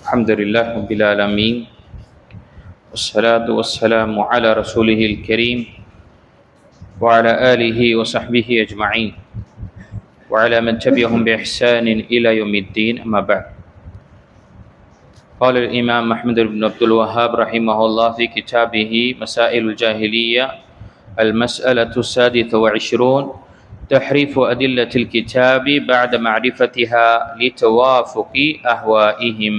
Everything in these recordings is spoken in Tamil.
الحمد لله رب العالمين والصلاة والسلام على رسوله الكريم وعلى آله وصحبه أجمعين وعلى من تبعهم بإحسان إلى يوم الدين أما بعد. قال الإمام محمد بن عبد الوهاب رحمه الله في كتابه مسائل الجاهلية المسألة السادسة والعشرون تحريف أدلة الكتاب بعد معرفتها لتوافق أهوائهم.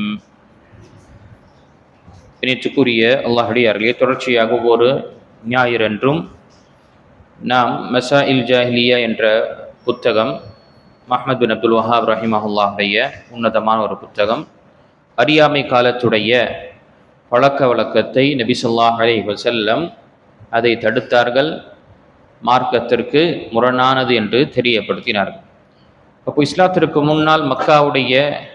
இணைத்துக்குரிய அல்லாஹ்வுடைய தொடர்ச்சியாக ஒவ்வொரு ஞாயிறன்றும் நாம் மசாயில் ஜாஹிலியா என்ற புத்தகம் முஹம்மது பின் அப்துல் வஹாப் ரஹிமஹுல்லாஹுடைய உன்னதமான ஒரு புத்தகம். அறியாமை காலத்துடைய பழக்க வழக்கத்தை நபி ஸல்லல்லாஹு அலைஹி வஸல்லம் அதை தடுத்தார்கள், மார்க்கத்திற்கு முரணானது என்று தெரியப்படுத்தினார்கள். அப்போ இஸ்லாத்திற்கு முன்னால் மக்காவுடைய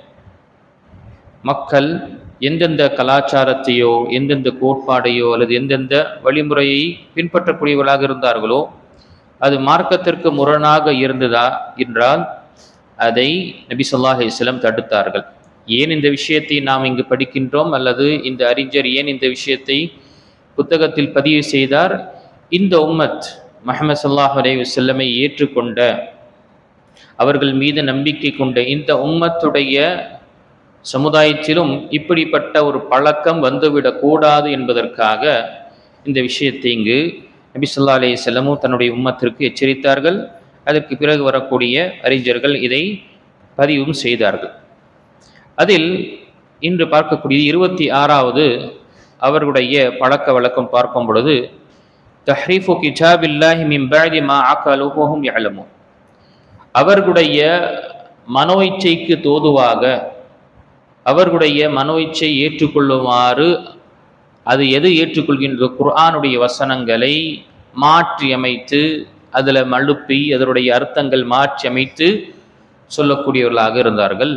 மக்கள் எந்தெந்த கலாச்சாரத்தையோ எந்தெந்த கோட்பாடையோ அல்லது எந்தெந்த வழிமுறையை பின்பற்றக்கூடியவர்களாக இருந்தார்களோ அது மார்க்கத்திற்கு முரணாக இருந்ததா என்றால் அதை நபி ஸல்லல்லாஹு அலைஹி வஸல்லம் தடுத்தார்கள். ஏன் இந்த விஷயத்தை நாம் இங்கு படிக்கின்றோம் அல்லது இந்த அறிஞர் ஏன் இந்த விஷயத்தை புத்தகத்தில் பதிவு செய்தார்? இந்த உம்மத் முஹம்மது ஸல்லல்லாஹு அலைஹி வஸல்லமை ஏற்றுக்கொண்ட, அவர்கள் மீது நம்பிக்கை கொண்ட இந்த உம்மத்துடைய சமுதாயத்திலும் இப்படிப்பட்ட ஒரு பழக்கம் வந்துவிடக்கூடாது என்பதற்காக இந்த விஷயத்தை இங்கு நபி ஸல்லல்லாஹு அலைஹி வஸல்லம் தன்னுடைய உம்மத்திற்கு எச்சரித்தார்கள். அதற்கு பிறகு வரக்கூடிய அறிஞர்கள் இதை பதிவும் செய்தார்கள். அதில் இன்று பார்க்கக்கூடிய 26வது அவர்களுடைய பழக்க வழக்கம் பார்க்கும் பொழுது தஹ்ரீஃபு கிதாபில்லாஹி மின் பஅதி மா அகலுஹு வஹும் யஅலமூன். அவர்களுடைய மனோ இச்சைக்கு தோதுவாக அவர்களுடைய மனோ இச்சை ஏற்றுக்கொள்ளுமாறு அது எது ஏற்றுக்கொள்கின்ற குர்ஆனுடைய வசனங்களை மாற்றி அமைத்து அதில் மழுப்பி அதனுடைய அர்த்தங்கள் மாற்றி அமைத்து சொல்லக்கூடியவர்களாக இருந்தார்கள்.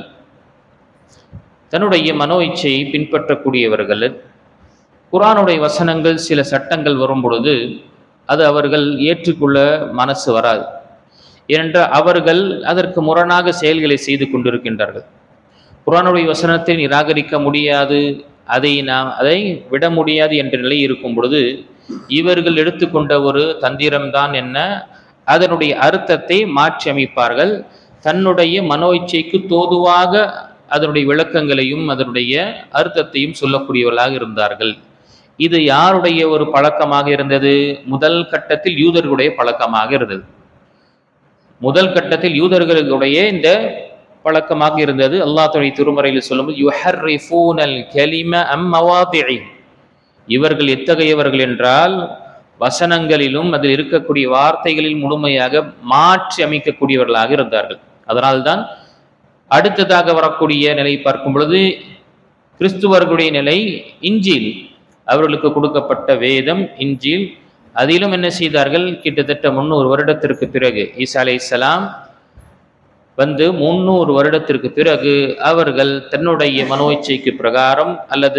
தன்னுடைய மனோ இச்சையை பின்பற்றக்கூடியவர்கள் குர்ஆனுடைய வசனங்கள் சில சட்டங்கள் வரும் பொழுது அது அவர்கள் ஏற்றுக்கொள்ள மனசு வராது. ஏனென்றால் அவர்கள் அதற்கு முரணாக செயல்களை செய்து கொண்டிருக்கின்றார்கள். குர்ஆனுடைய வசனத்தை நிராகரிக்க முடியாது, அதை விட முடியாது என்ற நிலை இருக்கும் பொழுது இவர்கள் எடுத்துக்கொண்ட ஒரு தந்திரம்தான் என்ன, அதனுடைய அர்த்தத்தை மாற்றி அமைப்பார்கள். தன்னுடைய மனோ இச்சைக்கு தோதுவாக அதனுடைய விளக்கங்களையும் அதனுடைய அர்த்தத்தையும் சொல்லக்கூடியவர்களாக இருந்தார்கள். இது யாருடைய ஒரு பழக்கமாக இருந்தது? முதல் கட்டத்தில் யூதர்களுடைய பழக்கமாக இருந்தது. முதல் கட்டத்தில் யூதர்களுடைய இந்த பழக்கமாக இருந்தது. அல்லாஹ் தன்னுடைய திருமறையில் சொல்லும்போது யுஹர்ரிஃபூனல் கலிம அம் மவாதிஇ, இவர்கள் எத்தகையவர்கள் என்றால் வசனங்களிலும் அதில் இருக்கக்கூடிய வார்த்தைகளில் முழுமையாக மாற்றி அமைக்கக்கூடியவர்களாக இருந்தார்கள். அதனால்தான் அடுத்ததாக வரக்கூடிய நிலை பார்க்கும் பொழுது கிறிஸ்துவர்களுடைய நிலை இன்ஜீல், அவர்களுக்கு கொடுக்கப்பட்ட வேதம் இன்ஜீல், அதிலும் என்ன செய்தார்கள்? கிட்டத்தட்ட 300 வருடத்திற்கு பிறகு ஈசா அலைஹிஸ்ஸலாம் வந்து 300 வருடத்திற்கு பிறகு அவர்கள் தன்னுடைய மனோ இச்சைக்கு பிரகாரம் அல்லது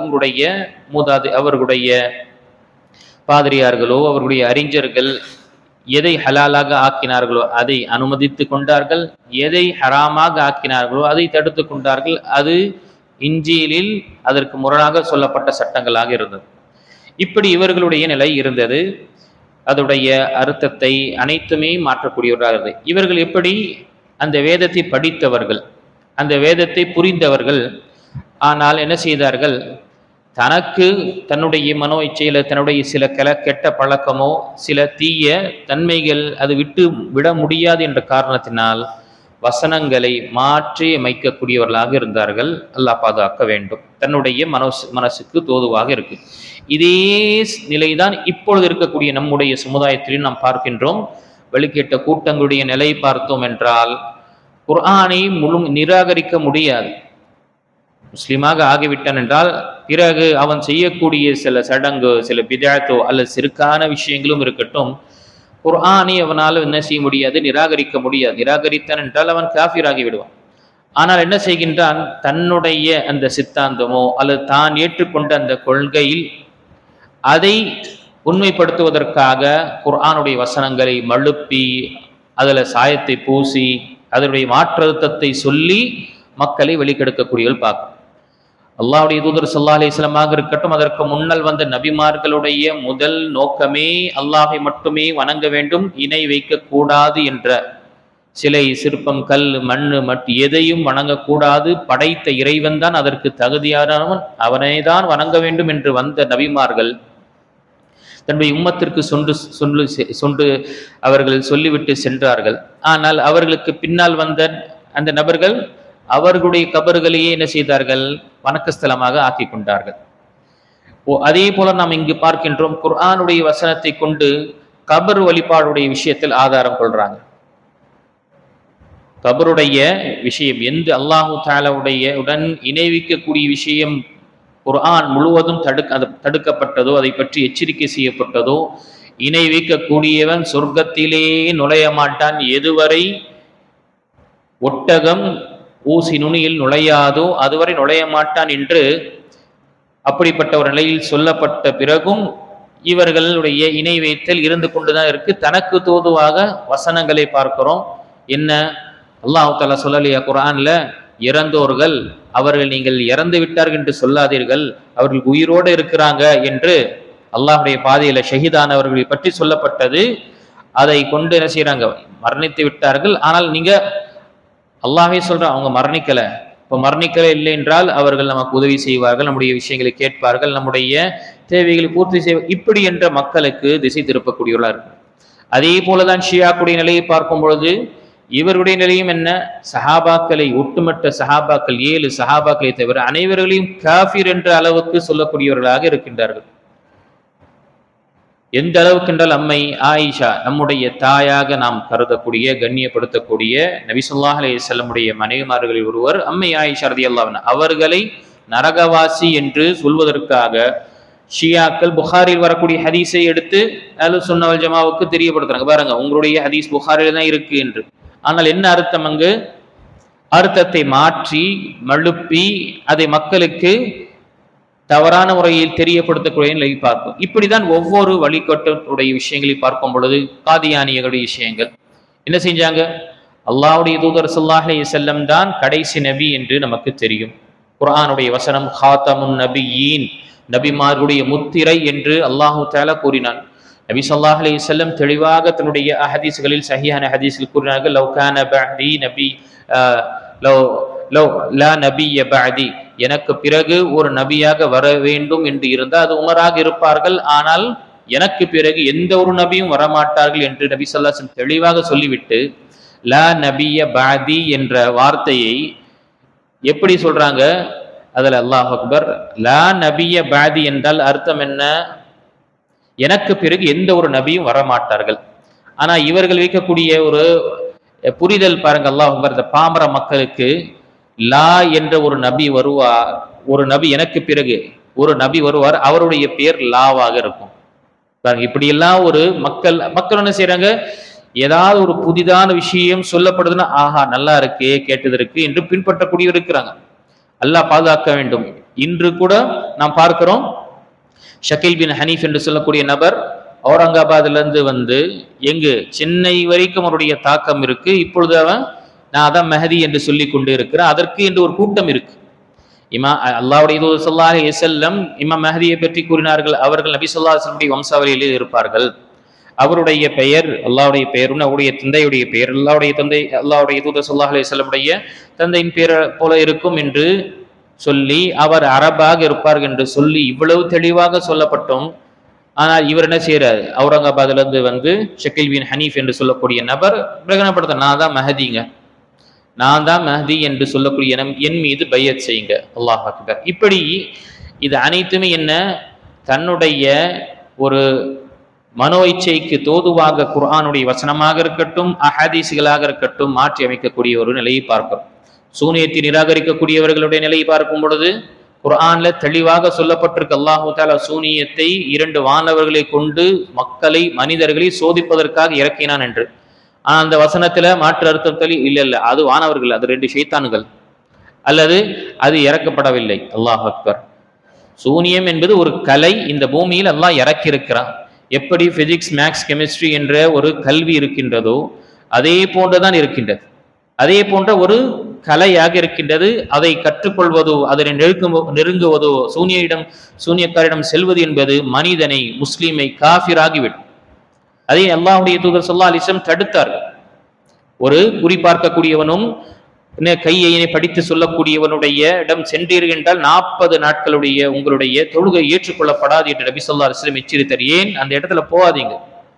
அவர்களுடைய பாதிரியார்களோ அவர்களுடைய அறிஞர்கள் எதை ஹலாலாக ஆக்கினார்களோ அதை அனுமதித்து கொண்டார்கள், எதை ஹராமாக ஆக்கினார்களோ அதை தடுத்து கொண்டார்கள். அது இன்ஜீலில் அதற்கு முரணாக சொல்லப்பட்ட சட்டங்களாக இருந்தது. இப்படி இவர்களுடைய நிலை இருந்தது. அதனுடைய அர்த்தத்தை அனைத்துமே மாற்றக்கூடியவர்களாக இருந்தது. இவர்கள் எப்படி அந்த வேதத்தை படித்தவர்கள், அந்த வேதத்தை புரிந்தவர்கள், ஆனால் என்ன செய்தார்கள்? தனக்கு தன்னுடைய மனோ இச்சையில் தன்னுடைய சில கெட்ட பழக்கமோ சில தீய தன்மைகள் அது விட முடியாது என்ற காரணத்தினால் வசனங்களை மாற்றி அமைக்கக்கூடியவர்களாக இருந்தார்கள். அல்லாஹ் பாதுகாக்க வேண்டும். தன்னுடைய மனசுக்கு தோதுவாக இருக்கு. இதே நிலைதான் இப்பொழுது இருக்கக்கூடிய நம்முடைய சமுதாயத்திலும் நாம் பார்க்கின்றோம். வெளிக்கேட்ட கூட்டங்களுடைய நிலை பார்த்தோம் என்றால் குர்ஆனை நிராகரிக்க முடியாது. முஸ்லீமாக ஆகிவிட்டான் என்றால் பிறகு அவன் செய்யக்கூடிய சில சடங்கு, சில பிதாத்தோ அல்லது சிறுக்கான விஷயங்களும் இருக்கட்டும், குர்ஆனை அவனால் என்ன செய்ய முடியாது? நிராகரிக்க முடியாது. நிராகரித்தான் என்றால் அவன் காஃபிராகி விடுவான். ஆனால் என்ன செய்கின்றான்? தன்னுடைய அந்த சித்தாந்தமோ அல்லது தான் ஏற்றுக்கொண்ட அந்த கொள்கையில் அதை உண்மைப்படுத்துவதற்காக குர்ஆனுடைய வசனங்களை மழுப்பி அதில் சாயத்தை பூசி அதனுடைய மாற்றத்தை சொல்லி மக்களை வெளிக்கெடுக்கக்கூடியவர்கள் பார்க்கும். அல்லாஹ்வுடைய தூதர் ஸல்லல்லாஹு அலைஹி வஸல்லமாக இருக்கட்டும், அதற்கு முன்னல் வந்த நபிமார்களுடைய முதல் நோக்கமே அல்லாஹை மட்டுமே வணங்க வேண்டும், இணை வைக்கக்கூடாது என்ற. சிலை, சிற்பம், கல், மண் எதையும் வணங்கக்கூடாது, படைத்த இறைவன் தான் அதற்கு தகுதியானவன், அவனை தான் வணங்க வேண்டும் என்று வந்த நபிமார்கள் தன்னுடைய உம்மத்திற்கு சொன்று அவர்கள் சொல்லிவிட்டு சென்றார்கள். ஆனால் அவர்களுக்கு பின்னால் வந்த அந்த நபர்கள் அவர்களுடைய கபர்களையே என்ன செய்தார்கள்? வணக்கஸ்தலமாக ஆக்கி கொண்டார்கள். அதே போல நாம் இங்கு பார்க்கின்றோம், குர்ஆனுடைய வசனத்தை கொண்டு கபர் வழிபாடுடைய விஷயத்தில் ஆதாரம் கொள்றாங்க. கபருடைய விஷயம் எந்த அல்லாஹு தஆலாவுடைய உடன் இணைவிக்கக்கூடிய விஷயம் குர்ஆன் முழுவதும் தடுக்கப்பட்டதோ, அதை பற்றி எச்சரிக்கை செய்யப்பட்டதோ, இணை வைக்கக்கூடியவன் சொர்க்கத்திலே நுழைய மாட்டான் எதுவரை ஒட்டகம் ஊசி நுனியில் நுழையாதோ அதுவரை நுழைய மாட்டான் என்று அப்படிப்பட்ட ஒரு நிலையில் சொல்லப்பட்ட பிறகும் இவர்களுடைய இணை வைத்தல் இருந்து கொண்டுதான் இருக்கு. தனக்கு தோதுவாக வசனங்களை பார்க்கிறோம். என்ன அல்லாஹ் தஆலா சொல்லலையா குர்ஆன்ல, இறந்தோர்கள் அவர்கள் நீங்கள் இறந்து விட்டார்கள் என்று சொல்லாதீர்கள், அவர்கள் உயிரோடு இருக்கிறாங்க என்று அல்லாஹ்வுடைய பாதையில ஷஹீதானவர்களை பற்றி சொல்லப்பட்டது. அதை கொண்டு என்ன செய்யறாங்க? மரணித்து விட்டார்கள். ஆனால் நீங்க அல்லாஹே சொல்ற அவங்க மரணிக்கல. இப்போ மரணிக்கல இல்லை என்றால் அவர்கள் நமக்கு உதவி செய்வார்கள், நம்முடைய விஷயங்களை கேட்பார்கள், நம்முடைய தேவைகளை பூர்த்தி செய்வார்கள், இப்படி என்ற மக்களுக்கு திசை திருப்பக்கூடியவர்களா இருக்கு. அதே போலதான் ஷியாக்குடைய நிலையை பார்க்கும் பொழுது இவருடைய நிலையும் என்ன? சஹாபாக்களை, ஒட்டுமொத்த சஹாபாக்கள் 7 சஹாபாக்களை தவிர அனைவர்களையும் காஃபிர் என்ற அளவுக்கு சொல்லக்கூடியவர்களாக இருக்கின்றார்கள். எந்த அளவுக்கு என்றால், அம்மை ஆயிஷா நம்முடைய தாயாக நாம் கருதக்கூடிய கண்ணியப்படுத்தக்கூடிய நபி ஸல்லல்லாஹு அலைஹி வஸல்லமுடைய மனைவிமார்களில் ஒருவர் அம்மை ஆயிஷா ரலியல்லாஹு அன்ஹா, அவர்களை நரகவாசி என்று சொல்வதற்காக ஷியாக்கள் புகாரில் வரக்கூடிய ஹதீஸை எடுத்து அஹ்லுஸ் சுன்னah வல் ஜமாஅவுக்கு தெரியப்படுத்துறாங்க. பாருங்க, உங்களுடைய ஹதீஸ் புகாரில் தான் இருக்கு என்று. ஆனால் என்ன அர்த்தம்? அங்கு அர்த்தத்தை மாற்றி மழுப்பி அதை மக்களுக்கு தவறான முறையில் தெரியப்படுத்தக்கூடிய நிலை பார்க்கும். இப்படிதான் ஒவ்வொரு வழிகட்டுடைய விஷயங்களை பார்க்கும் பொழுது காதியானியர்களுடைய விஷயங்கள் என்ன செஞ்சாங்க? அல்லாஹ்வுடைய தூதர் ஸல்லல்லாஹு அலைஹி வஸல்லம் தான் கடைசி நபி என்று நமக்கு தெரியும். குர்ஆனுடைய வசனம் ஹாத்தமுன் நபியீன், நபிமார்களுடைய முத்திரை என்று அல்லாஹு தஆலா கூறினான். நபி ஸல்லல்லாஹு அலைஹி வஸல்லம் தெளிவாக தன்னுடைய ஹதீஸ்களில், சஹீஹான ஹதீஸில் கூறினார்கள், லவ் கான பஅதி நபி லவ் லா நபிய பஅதி, எனக்கு பிறகு ஒரு நபியாக வர வேண்டும் என்று இருந்தால் அது உமராக இருப்பார்கள், ஆனால் எனக்கு பிறகு எந்த ஒரு நபியும் வரமாட்டார்கள் என்று நபி ஸல்லல்லாஹு அலைஹி வஸல்லம் தெளிவாக சொல்லிவிட்டு லா நபிய பஅதி என்ற வார்த்தையை எப்படி சொல்றாங்க? அதில் அல்லாஹ் அக்பர், லா நபிய பஅதி என்றால் அர்த்தம் என்ன? எனக்கு பிறகு எந்த ஒரு நபியும் வரமாட்டார்கள். ஆனா இவர்கள் வைக்கக்கூடிய ஒரு புரிதல் பாருங்க, அல்லாஹ் அக்பர், இந்த பாமர மக்களுக்கு லா என்ற ஒரு நபி வருவார், ஒரு நபி எனக்கு பிறகு ஒரு நபி வருவார், அவருடைய பேர் லாவாக இருக்கும். பாருங்க, இப்படியெல்லாம் ஒரு மக்கள் என்ன செய்யறாங்க? ஏதாவது ஒரு புதிதான விஷயம் சொல்லப்படுதுன்னா ஆஹா நல்லா இருக்கு, கேட்டதற்கு என்று பின்பற்றக்கூடிய இருக்கிறாங்க. அல்லாஹ் பாதுகாக்க வேண்டும். இன்று கூட நாம் பார்க்கிறோம், ஷக்கீல் பின் ஹனீஃப் என்று சொல்லக்கூடிய நபர் அவுரங்காபாத்ல இருந்து வந்து எங்கு சென்னை வரைக்கும் அவருடைய தாக்கம் இருக்கு. இப்பொழுது அவன் நான் அதான் மெஹதி என்று சொல்லி கொண்டு இருக்கிறேன், அதற்கு என்று ஒரு கூட்டம் இருக்கு. அல்லாஹ்வுடைய தூதர் ஸல்லல்லாஹு அலைஹி வஸல்லம் இமாம் மெஹதியை பற்றி கூறினார்கள், அவர்கள் நபி ஸல்லல்லாஹு அலைஹி வஸல்லம் வம்சாவளியில் இருப்பார்கள், அவருடைய பெயர் அல்லாஹ்வுடைய பெயர், அவருடைய தந்தையுடைய பெயர் அல்லாஹ்வுடைய தந்தை, அல்லாஹ்வுடைய தூதர் ஸல்லல்லாஹு அலைஹி வஸல்லமுடைய தந்தையின் பெயர் போல இருக்கும் என்று சொல்லி அவர் அரபாக இருப்பார்கள் என்று சொல்லி இவ்வளவு தெளிவாக சொல்லப்பட்டோம். ஆனால் இவர் என்ன செய்யறாரு? அவுரங்காபாத்ல இருந்து வந்து ஷக்கீல் பின் ஹனீஃப் என்று சொல்லக்கூடிய நபர் பிரகடனப்படுத்த, நான் தான் மெஹதிங்க, நான் தான் மெஹதி என்று சொல்லக்கூடிய என் மீது பையத் செய்யுங்க. அல்லாஹ் அக்பர். இப்படி இது அனைத்துமே என்ன? தன்னுடைய ஒரு மனோ இச்சைக்கு தோதுவாக குர்ஆனுடைய வசனமாக இருக்கட்டும், அஹதீஸ்களாக இருக்கட்டும், மாற்றி அமைக்கக்கூடிய ஒரு நிலையை பார்க்கிறோம். சூனியத்தை நிராகரிக்கக்கூடியவர்களுடைய நிலையை பார்க்கும் பொழுது குர்ஆன்ல தெளிவாக சொல்லப்பட்டிருக்கு, அல்லாஹு தஆலா சூனியத்தை 2 வானவர்களை கொண்டு மக்களை, மனிதர்களை சோதிப்பதற்காக இறக்கினான் என்று. ஆனா அந்த வசனத்துல மாற்று அர்த்தத்தில் இல்ல, அது வானவர்கள், அது 2 ஷைத்தான்கள், அல்லது அது இறக்கப்படவில்லை. அல்லாஹ் அக்பர். சூனியம் என்பது ஒரு கலை, இந்த பூமியில் அல்லாஹ் இறக்கி இருக்கிறான். எப்படி பிசிக்ஸ், மேக்ஸ், கெமிஸ்ட்ரி என்ற ஒரு கல்வி இருக்கின்றதோ அதே போன்றுதான் இருக்கின்றது. அதே போன்ற ஒரு கலையாக இருக்கின்றது. அதை கற்றுக்கொள்வதோ அதனை நெருங்குவதோ சூனியக்காரிடம் செல்வது என்பது மனிதனை முஸ்லீமை காஃபிராகிவிடும். அதை அல்லாஹ்வுடைய தூதர் ஸல்லல்லாஹு அலைஹி வஸல்லம் தடுத்தார்கள். ஒரு குறி பார்க்கக்கூடியவனும் கையை படித்து சொல்லக்கூடியவனுடைய இடம் சென்றீர்கள் என்றால் 40 நாட்களுடைய உங்களுடைய தொழுகை ஏற்றுக்கொள்ளப்படாது என்று நபி ஸல்லல்லாஹு அலைஹி வஸல்லம் எச்சரித்தார். ஏன் அந்த இடத்துல போகாதீங்க.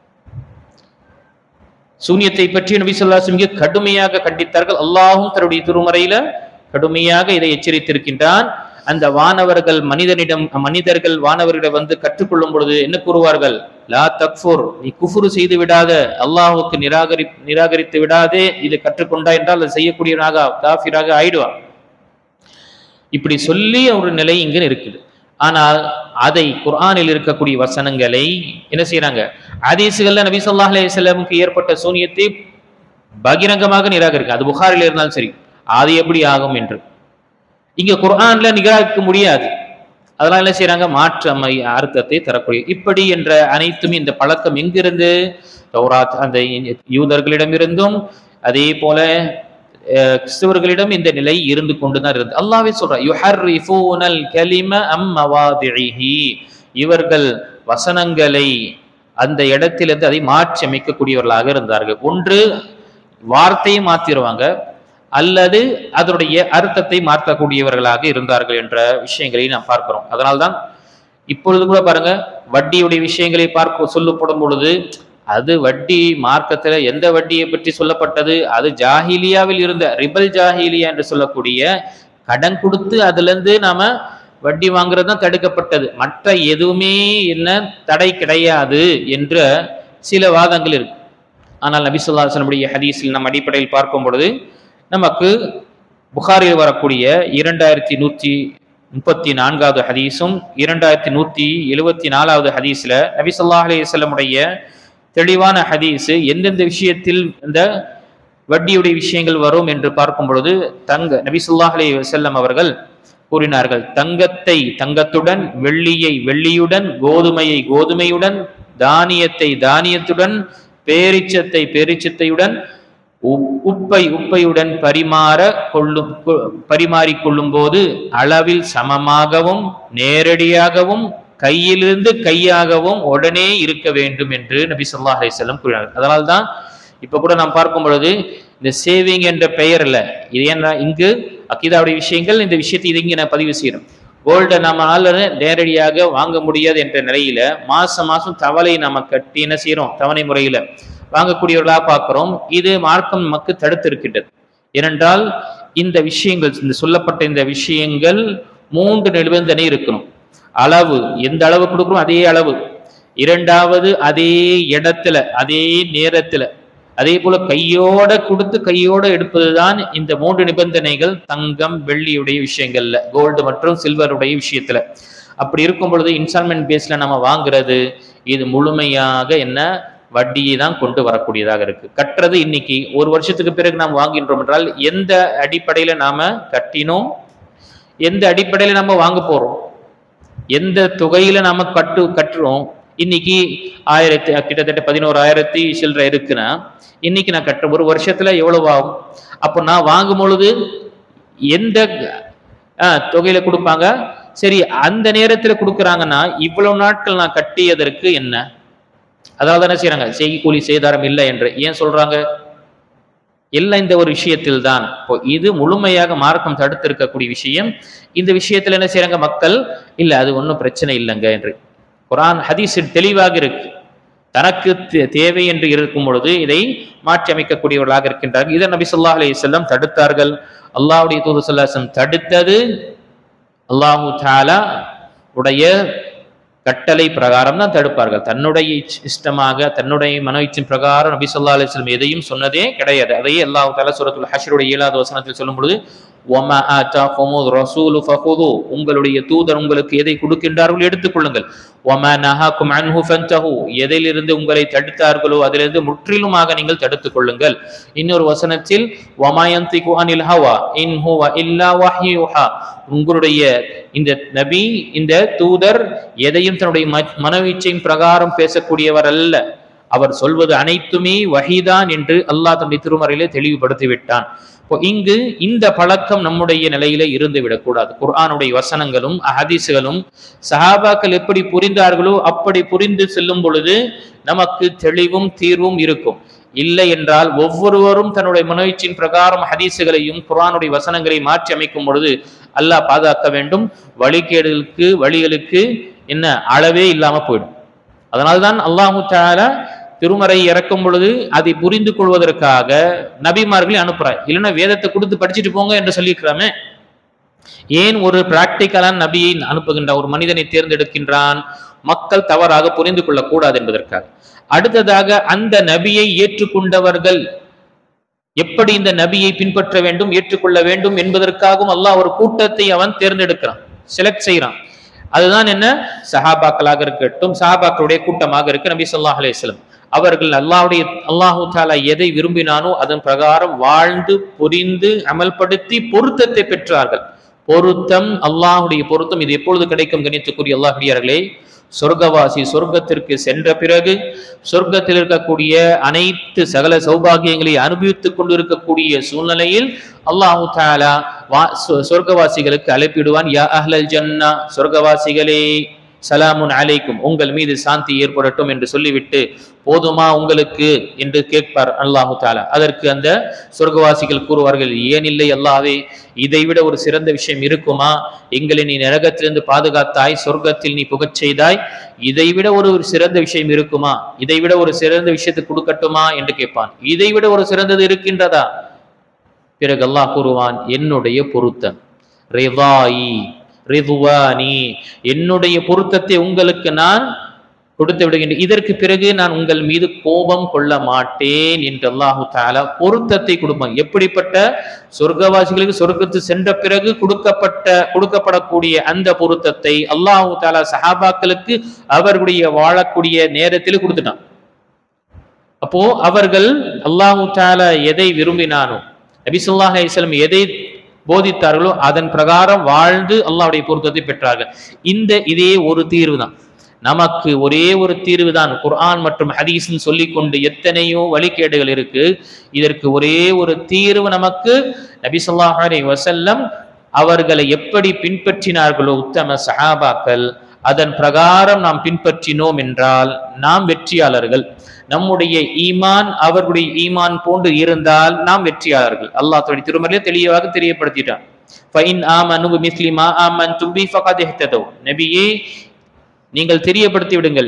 சூனியத்தை பற்றி நபி ஸல்லல்லாஹு அலைஹி வஸல்லம் கடுமையாக கண்டித்தார்கள். அல்லாஹ்வும் தன்னுடைய திருமறையில கடுமையாக இதை எச்சரித்திருக்கின்றான். அந்த மனிதர்கள் வானவர்களிடம் வந்து கற்றுக்கொள்ளும் பொழுது என்ன கூறுவார்கள்? லா தக்ஃபுர், நீ குஃப்ரு செய்து விடாத, அல்லாஹ்வுக்கு நிராகரித்து விடாதே. இதை கற்றுக்கொண்டா என்றால் அதை செய்யக்கூடியவனாக காஃபிராக ஆயிடுவான். இப்படி சொல்லி ஒரு நிலை இங்கு இருக்குது. ஆனால் அதை குர்ஆனில் இருக்கக்கூடிய வசனங்களை என்ன செய்யறாங்க? ஹதீஸ்கள்ல நபி ஸல்லல்லாஹு அலைஹி வஸல்லமுக்கு ஏற்பட்ட சூனியத்தை பகிரங்கமாக நிராகரிக்க, அது புகாரில் இருந்தாலும் சரி, அது எப்படி ஆகும் என்று இங்க குர்ஆன்ல நிராகரிக்க முடியாது. அதெல்லாம் என்ன செய்யறாங்க? மாற்று அர்த்தத்தை தரக்கூடிய இப்படி என்ற அனைத்தும் இந்த பழக்கம் எங்கிருந்து? தௌராத் அந்த யூதர்களிடமிருந்தும் அதே போல கிறிஸ்தவர்களிடம் இந்த நிலை இருந்து கொண்டுதான் இருந்தது. அல்லாஹ்வே சொல்றார், யுஹர்ரிஃபூனல் கலிம அம் மவாதிஹி, இவர்கள் வசனங்களை அந்த இடத்திலிருந்து அதை மாற்றி அமைக்கக்கூடியவர்களாக இருந்தார்கள். ஒன்று வார்த்தையை மாத்திடுவாங்க, அல்லது அதனுடைய அர்த்தத்தை மாற்றக்கூடியவர்களாக இருந்தார்கள் என்ற விஷயங்களை நாம் பார்க்கிறோம். அதனால்தான் இப்பொழுது கூட பாருங்க, வட்டியுடைய விஷயங்களை சொல்லப்படும் பொழுது அது வட்டி மார்க்கத்துல எந்த வட்டியை பற்றி சொல்லப்பட்டது? அது ஜாஹிலியாவில் இருந்த ரிபல் ஜாஹிலியா என்று சொல்லக்கூடிய கடன் கொடுத்து அதுல இருந்து நாம வட்டி வாங்குறது தான் தடுக்கப்பட்டது. மற்ற எதுவுமே என்ன தடை கிடையாது என்ற சில வாதங்கள் இருக்கு. ஆனால் நபி ஸல்லல்லாஹு அலைஹி வஸல்லம் ஹதீஸில் நம் அடிப்படையில் பார்க்கும் பொழுது நமக்கு புகாரில் வரக்கூடிய 2134வது ஹதீஸும் 2174வது ஹதீஸ்ல நபி ஸல்லல்லாஹு அலைஹி வஸல்லம் தெளிவான ஹதீஸ் எந்தெந்த விஷயத்தில் இந்த வட்டியுடைய விஷயங்கள் வரும் என்று பார்க்கும் பொழுது நபி ஸல்லல்லாஹு அலைஹி வஸல்லம் அவர்கள் கூறினார்கள், தங்கத்தை தங்கத்துடன், வெள்ளியை வெள்ளியுடன், கோதுமையை கோதுமையுடன், தானியத்தை தானியத்துடன், பேரிச்சத்தை பேரிச்சத்தையுடன், உப்பையுடன் பரிமாறிக்கொள்ளும் போது அளவில் சமமாகவும் நேரடியாகவும் கையிலிருந்து கையாகவும் உடனே இருக்க வேண்டும் என்று நபி ஸல்லல்லாஹு அலைஹி வஸல்லம் கூறினார்கள். அதனால்தான் இப்ப கூட நாம் பார்க்கும் பொழுது இந்த சேவிங் என்ற பெயர்ல இது ஏன்னா இங்கு அக்கீதாவுடைய விஷயங்கள் இந்த விஷயத்தை இது இங்கே நான் பதிவு செய்யறோம். கோல்டை நம்மளால நேரடியாக வாங்க முடியாது என்ற நிலையில மாசம் தவளை நம்ம கட்டி என்ன செய்யறோம்? தவணை முறையில வாங்கக்கூடியவர்களாக பார்க்கிறோம். இது மார்க்கம் நமக்கு தடுத்து இருக்கின்றது. ஏனென்றால் இந்த விஷயங்கள், இந்த சொல்லப்பட்ட இந்த விஷயங்கள் 3 நிபந்தனை இருக்கணும். அளவு, எந்த அளவு கொடுக்குறோம் அதே அளவு. இரண்டாவது அதே இடத்துல அதே நேரத்துல, அதே போல கையோட கொடுத்து கையோட எடுப்பதுதான் இந்த 3 நிபந்தனைகள் தங்கம் வெள்ளியுடைய விஷயங்கள்ல, கோல்டு மற்றும் சில்வருடைய விஷயத்துல. அப்படி இருக்கும் பொழுது இன்ஸ்டால்மெண்ட் பேஸ்ல நம்ம வாங்குறது இது முழுமையாக என்ன வட்டியை தான் கொண்டு வரக்கூடியதாக இருக்கு. கட்டுறது இன்னைக்கு 1 வருஷத்துக்கு பிறகு நாம் வாங்கின்றோம் என்றால் எந்த அடிப்படையில நாம கட்டினோம், எந்த அடிப்படையில நம்ம வாங்க போறோம், எந்த தொகையில நாம கட்டுறோம். இன்னைக்கு கிட்டத்தட்ட 11,000 சில்லறை இருக்குன்னா இன்னைக்கு நான் கட்டுற 1 வருஷத்துல எவ்வளவு ஆகும்? அப்போ நான் வாங்கும் பொழுது எந்த தொகையில கொடுப்பாங்க? சரி, அந்த நேரத்துல கொடுக்குறாங்கன்னா இவ்வளவு நாட்கள் நான் கட்டியதற்கு என்ன? அதாவது என்ன செய்யறாங்க? செய்கூலி சேதாரம் இல்லை என்று ஏன் சொல்றாங்க? எல்லாம் இந்த ஒரு விஷயத்தில் தான். இப்போ இது முழுமையாக மார்க்கம் தடுத்து இருக்கக்கூடிய விஷயம். இந்த விஷயத்துல என்ன செய்யறாங்க மக்கள்? இல்ல அது ஒன்றும் பிரச்சனை இல்லைங்க என்று குர்ஆன் ஹதீஸில் தெளிவாக இருக்கு. தனக்கு தேவை என்று இருக்கும் பொழுது இதை மாற்றி அமைக்கக்கூடியவர்களாக இருக்கின்றார்கள். இதை நபி ஸல்லல்லாஹு அலைஹி வஸல்லம் தடுத்தார்கள். அல்லாஹ்வுடைய தூதர் ஸல்லல்லாஹு அலைஹி வஸல்லம் தடுத்தது அல்லாஹு தஆலா உடைய கட்டளை பிரகாரம் தான் தடுப்பார்கள். தன்னுடைய இஷ்டமாக தன்னுடைய மனோ இச்சின் பிரகாரம் நபி ஸல்லல்லாஹு அலைஹி வஸல்லம் எதையும் சொன்னதே கிடையாது. அதையே அல்லாஹ் தஆலா சூரத்துல் ஹஷ்ருடைய 7வது வசனத்தில் சொல்லும் பொழுது வமா ஆதாகுமுர் ரசூலு ஃபகுது, உங்களுடைய தூதர் உங்களுக்கு எதை கொடுக்கின்றார்கள் எடுத்துக்கொள்ளுங்கள். வமா நஹாகும் அன்ஹு ஃபன்தஹு, எதிலிருந்து உங்களை தடுத்தார்களோ அதிலிருந்து முற்றிலுமாக நீங்கள் தடுத்துக் கொள்ளுங்கள். இன்னொரு வசனத்தில் வமா யன்திகு அனில் ஹவா இன் ஹுவ இல்லா வஹ்யுஹா, உங்களுடைய இந்த நபி இந்த தூதர் எதையும் தன்னுடைய மனோஇச்சையின் பிரகாரம் பேசக்கூடியவர் அல்ல, அவர் சொல்வது அனைத்துமே வஹீதான் என்று அல்லாஹ் தன்னுடைய திருமறையிலே தெளிவுபடுத்தி விட்டான். இப்போ இங்கு இந்த பழக்கம் நம்முடைய நிலையில இருந்து விடக்கூடாது. குர்ஆனுடைய வசனங்களும் ஹதீஸ்களும் சஹாபாக்கள் எப்படி புரிந்தார்களோ அப்படி புரிந்து செல்லும் பொழுது நமக்கு தெளிவும் தீர்வும் இருக்கும். இல்லை என்றால் ஒவ்வொருவரும் தன்னுடைய முயற்சியின் பிரகாரம் ஹதீஸுகளையும் குர்ஆனுடைய வசனங்களை மாற்றி அமைக்கும் பொழுது அல்லாஹ் பாதுகாக்க வேண்டும், வழிகளுக்கு என்ன அளவே இல்லாம போயிடும். அதனால்தான் அல்லாஹு தஆலா திருமறை இறக்கும் பொழுது அதை புரிந்து கொள்வதற்காக நபிமார்களை அனுப்புறார். இல்லைன்னா வேதத்தை கொடுத்து படிச்சுட்டு போங்க என்று சொல்லியிருக்கிறாமே. ஏன் ஒரு பிராக்டிக்கலான நபியை அனுப்புகின்ற ஒரு மனிதனை தேர்ந்தெடுக்கின்றான்? மக்கள் தவறாக புரிந்து கொள்ளக்கூடாது என்பதற்காக. அடுத்ததாக அந்த நபியை ஏற்றுக்கொண்டவர்கள் எப்படி இந்த நபியை பின்பற்ற வேண்டும், ஏற்றுக்கொள்ள வேண்டும் என்பதற்காகவும் அல்லாஹ் ஒரு கூட்டத்தை அவன் தேர்ந்தெடுக்கிறான், செலக்ட் செய்யறான். அதுதான் என்ன? சஹாபாக்களாக இருக்கட்டும், சஹாபாக்களுடைய கூட்டமாக இருக்க நபி ஸல்லல்லாஹு அலைஹி வஸல்லம் அவர்கள் அல்லாஹு தஆலா எதை விரும்பினானோ அதன் பிரகாரம் வாழ்ந்து புரிந்து அமல்படுத்தி பொருத்தத்தை பெற்றார்கள். பொருத்தம், அல்லாஹுடைய பொருத்தம் இது எப்பொழுது கிடைக்கும்? கணித்துக்குரிய அல்லாஹ்வியர்களே, சொர்க்கவாசி சொர்க்கத்திற்கு சென்ற பிறகு சொர்க்கத்தில் இருக்கக்கூடிய அனைத்து சகல சௌபாகியங்களை அனுபவித்துக் கொண்டிருக்கக்கூடிய சூழ்நிலையில் அல்லாஹு தஆலா சொர்க்கவாசிகளுக்கு அழைப்பிடுவான். யா அஹ்லல் ஜன்னா, சொர்க்கவாசிகளே, சலாமுன் அலைக்கும், உங்கள் மீது சாந்தி ஏற்படட்டும் என்று சொல்லிவிட்டு போதுமா உங்களுக்கு என்று கேட்பார் அல்லாஹு தஆலா. அதற்கு அந்த சொர்க்கவாசிகள் கூறுவார்கள், ஏன் இல்லை அல்லாஹ்வே, இதைவிட ஒரு சிறந்த விஷயம் இருக்குமா? எங்களை நீ நரகத்திலிருந்து பாதுகாத்தாய், சொர்க்கத்தில் நீ புகச் செய்தாய், இதைவிட ஒரு சிறந்த விஷயம் இருக்குமா? இதைவிட ஒரு சிறந்த விஷயத்தை கொடுக்கட்டுமா என்று கேட்பான். இதைவிட ஒரு சிறந்தது இருக்கின்றதா? பிறகு அல்லாஹ் கூறுவான், என்னுடைய பொருத்தம், ரிதாயி ரிதுவானி, என்னுடைய பொருத்தத்தை உங்களுக்கு நான் கொடுத்து விடுகின்றேன், இதற்கு பிறகு நான் உங்கள் மீது கோபம் கொள்ள மாட்டேன் என்று அல்லாஹு தஆலா பொருத்தத்தை கொடுப்பான். எப்படிப்பட்ட? சொர்க்கவாசிகளுக்கு சொர்க்கத்து சென்ற பிறகு கொடுக்கப்படக்கூடிய அந்த பொருத்தத்தை அல்லாஹு தஆலா சஹாபாக்களுக்கு அவர்களுடைய வாழக்கூடிய நேரத்தில் கொடுத்துட்டான். அப்போ அவர்கள் அல்லாஹு தஆலா எதை விரும்பினானோ, நபி ஸல்லல்லாஹு அலைஹி வஸல்லம் எதை போதித்தார்களோ அதன் பிரகாரம் வாழ்ந்து அல்லாஹ்வுடைய பொருத்தத்தை பெற்றார்கள். இதே ஒரு தீர்வு தான் நமக்கு, ஒரே ஒரு தீர்வு தான். குர்ஆன் மற்றும் ஹதீஸ்னு சொல்லிக்கொண்டு எத்தனையோ வழிகேடுகள் இருக்கு. இதற்கு ஒரே ஒரு தீர்வு நமக்கு. நபி ஸல்லல்லாஹு அலைஹி வஸல்லம் அவர்களை எப்படி பின்பற்றினார்களோ உத்தம சஹாபாக்கள், அதன் பிரகாரம் நாம் பின்பற்றினோம் என்றால் நாம் வெற்றியாளர்கள். நம்முடைய ஈமான் அவர்களுடைய ஈமான் போன்று இருந்தால் நாம் வெற்றியாளர்கள். அல்லாஹ் தன்னுடைய திருமறையிலே தெளிவாக தெரியப்படுத்திட்டான். ஃபஇன் ஆமனு பிமிஸ்லி மா ஆமன்தும் பி ஃபகத் இஹ்ததவ், நபியே நீங்கள் தெரியப்படுத்தி விடுங்கள்,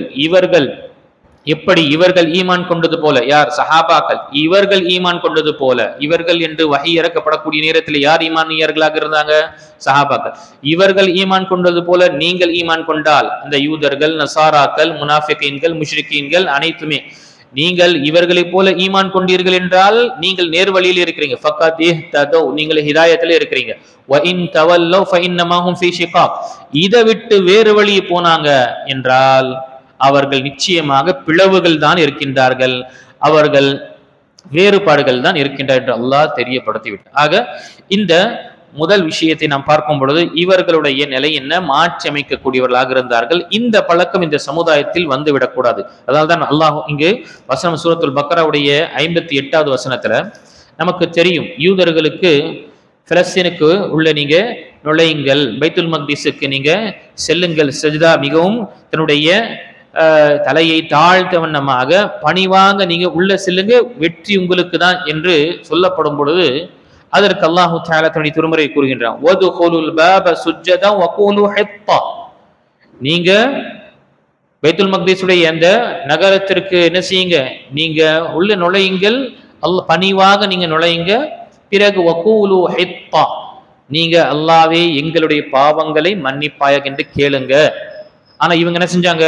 எப்படி இவர்கள் ஈமான் கொண்டது போல, யார்? சஹாபாக்கள். இவர்கள் ஈமான் கொண்டது போல, இவர்கள் என்று வஹி இறக்கப்படக்கூடிய நேரத்தில் யார் ஈமானியர்களாக இருந்தாங்க? சஹாபாக்கள். இவர்கள் ஈமான் கொண்டது போல நீங்கள் ஈமான் கொண்டால், அந்த யூதர்கள், நசாராக்கள், முனாஃபிகீன்கள், முஷ்ரிக்கீன்கள் அனைத்துமே, நீங்கள் இவர்களை போல ஈமான் கொண்டீர்கள் என்றால் நீங்கள் நேர்வழியில் இருக்கிறீங்க. ஃபகத் இஹ்ததவ், நீங்கள் ஹிதாயத்தில் இருக்கிறீங்க. வ இன் தவல்லவ் ஃபஇன்னமா ஹும் ஃபீ ஷிகாக், இதை விட்டு வேறு வழி போனாங்க என்றால் அவர்கள் நிச்சயமாக பிளவுகள் தான் இருக்கின்றார்கள், அவர்கள் வேறுபாடுகள் தான் இருக்கின்றார் என்று அல்லாஹ் தெரியப்படுத்தி விட்டார். ஆக இந்த முதல் விஷயத்தை நாம் பார்க்கும் பொழுது இவர்களுடைய நிலை என்ன? மாற்றி அமைக்கக்கூடியவர்களாக இருந்தார்கள். இந்த பழக்கம் இந்த சமுதாயத்தில் வந்துவிடக்கூடாது. அதனால்தான் அல்லாஹ் இங்கு வசனம் சூரத்துல் பக்ராவுடைய 58வது வசனத்துல நமக்கு தெரியும், யூதர்களுக்கு பிலஸ்தீனுக்கு உள்ள நீங்க நுழையுங்கள், பைத்துல் மக்திஸுக்கு நீங்க செல்லுங்கள், சஜ்தா மிகவும் தன்னுடைய தலையை தாழ்த்த வண்ணமாக பணிவாங்க நீங்க உள்ள செல்லுங்க, வெற்றி உங்களுக்கு தான் என்று சொல்லப்படும் பொழுது அதற்கு அல்லாஹு தஆலா தன்னுடைய திருமறை கூறுகின்றான், வதுகுலுல் பாப சுஜ்ஜதா வகூலு ஹித்தா, நீங்க பைத்துல் மக்திஸுடைய அந்த நகரத்திற்கு என்ன செய்யுங்க, நீங்க உள்ள நுழையுங்கள், பணிவாக நீங்க நுழையுங்க, பிறகு வகூலு ஹித்தா, நீங்க அல்லாஹ்வே எங்களுடைய பாவங்களை மன்னிப்பாயாக என்று கேளுங்க. ஆனா இவங்க என்ன செஞ்சாங்க?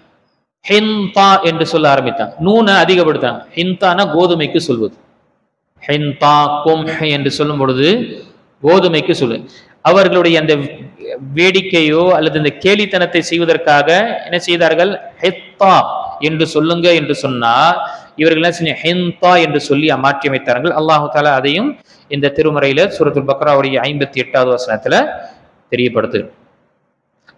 ஹிந்தா என்று சொல்ல ஆரம்பித்தாங்க, நூனை அதிகப்படுத்தாங்க. ஹிந்தானா கோதுமைக்கு சொல்வது, ஹிந்தா கும்ஹ் என்று சொல்லும் பொழுது கோதுமைக்கு சொல்லு. அவர்களுடைய அந்த வேடிக்கையோ அல்லது இந்த கேலித்தனத்தை செய்வதற்காக என்ன செய்தார்கள்? ஹித்தா என்று சொல்லுங்க என்று சொன்னால் இவர்கள் என்ன செஞ்ச ஹிந்தா என்று சொல்லி மாற்றி அமைத்தார்கள். அல்லாஹு தஆலா அதையும் இந்த திருமறையில சூரத்துல் பக்ராவுடைய 58வது வசனத்துல தெரியப்படுத்து.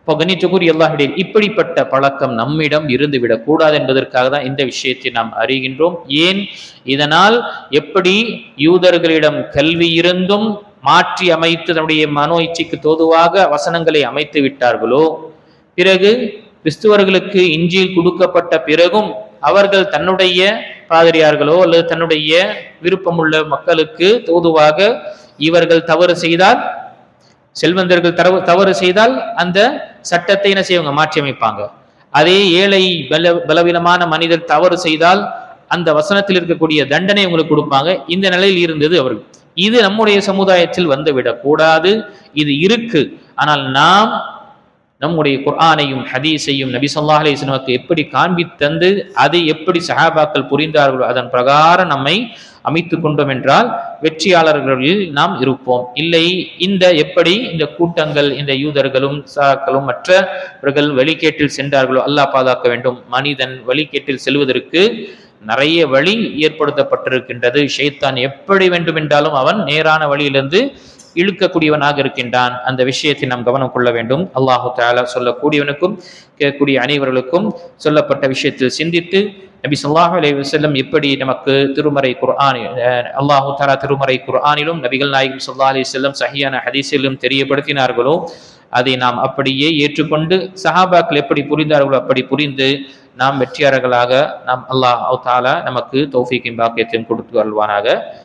இப்போ கண்ணியத்துக்குரிய அல்லாஹ்வுடைய இப்படிப்பட்ட பழக்கம் நம்மிடம் இருந்துவிடக் கூடாது என்பதற்காக தான் இந்த விஷயத்தை நாம் அறிகின்றோம். ஏன்? இதனால் எப்படி யூதர்களிடம் கல்வி இருந்தும் மாற்றி அமைத்து தன்னுடைய மனோ இச்சைக்கு தோதுவாக வசனங்களை அமைத்து விட்டார்களோ, பிறகு கிறிஸ்துவர்களுக்கு இன்ஜீல் கொடுக்கப்பட்ட பிறகும் அவர்கள் தன்னுடைய பாதிரியார்களோ அல்லது தன்னுடைய விருப்பமுள்ள மக்களுக்கு தோதுவாக இவர்கள் தவறு செய்தால், செல்வந்தர்கள் தவறு செய்தால் அந்த சட்டத்தை என்ன செய்வாங்க? மாற்றி அமைப்பாங்க. அதே ஏழை பலவீனமான மனிதர் தவறு செய்தால் அந்த வசனத்தில் இருக்கக்கூடிய தண்டனை உங்களுக்கு கொடுப்பாங்க. இந்த நிலையில் இருந்தது அவர்கள். இது நம்முடைய சமுதாயத்தில் வந்துவிடக் கூடாது. இது இருக்கு. ஆனால் நாம் நம்முடைய குர்ஆனையும் ஹதீஸையும் நபி ஸல்லல்லாஹு அலைஹி வஸல்லம் எப்படி காண்பித்தந்து அதை எப்படி சஹாபாக்கள் புரிந்தார்களோ அதன் பிரகாரம் நம்மை அமைத்துக் கொண்டோம் என்றால் வெற்றியாளர்களில் நாம் இருப்போம். இல்லை எப்படி இந்த கூட்டங்கள், இந்த யூதர்களும் சாக்களும் மற்றவர்கள் வழிகேட்டில் சென்றார்களோ, அல்லாஹ் பாதுகாக்க வேண்டும். மனிதன் வழிகேட்டில் செல்வதற்கு நிறைய வழி ஏற்படுத்தப்பட்டிருக்கின்றது. ஷைத்தான் எப்படி வேண்டுமென்றாலும் அவன் நேரான வழியிலிருந்து இழுக்கக்கூடியவனாக இருக்கின்றான். அந்த விஷயத்தை நாம் கவனம் கொள்ள வேண்டும். அல்லாஹு தஆலா சொல்லக்கூடியவனுக்கும் கேட்கக்கூடிய அனைவர்களுக்கும் சொல்லப்பட்ட விஷயத்தில் சிந்தித்து நபி ஸல்லல்லாஹு அலைஹி வஸல்லம் எப்படி நமக்கு திருமறை குர்ஆனில் அல்லாஹு தஆலா திருமறை குர்ஆனிலும் நபிகள் நாயகம் ஸல்லல்லாஹு அலைஹி வஸல்லம் சஹீஹான ஹதீஸிலும் தெரியப்படுத்தினார்களோ அதை நாம் அப்படியே ஏற்றுக்கொண்டு சஹாபாக்கள் எப்படி புரிந்தார்களோ அப்படி புரிந்து நாம் வெற்றியாளர்களாக நாம் அல்லாஹ் தஆலா நமக்கு தௌஃபீக்கையும் பாக்கியத்தையும் கொடுத்து அருள்வானாக.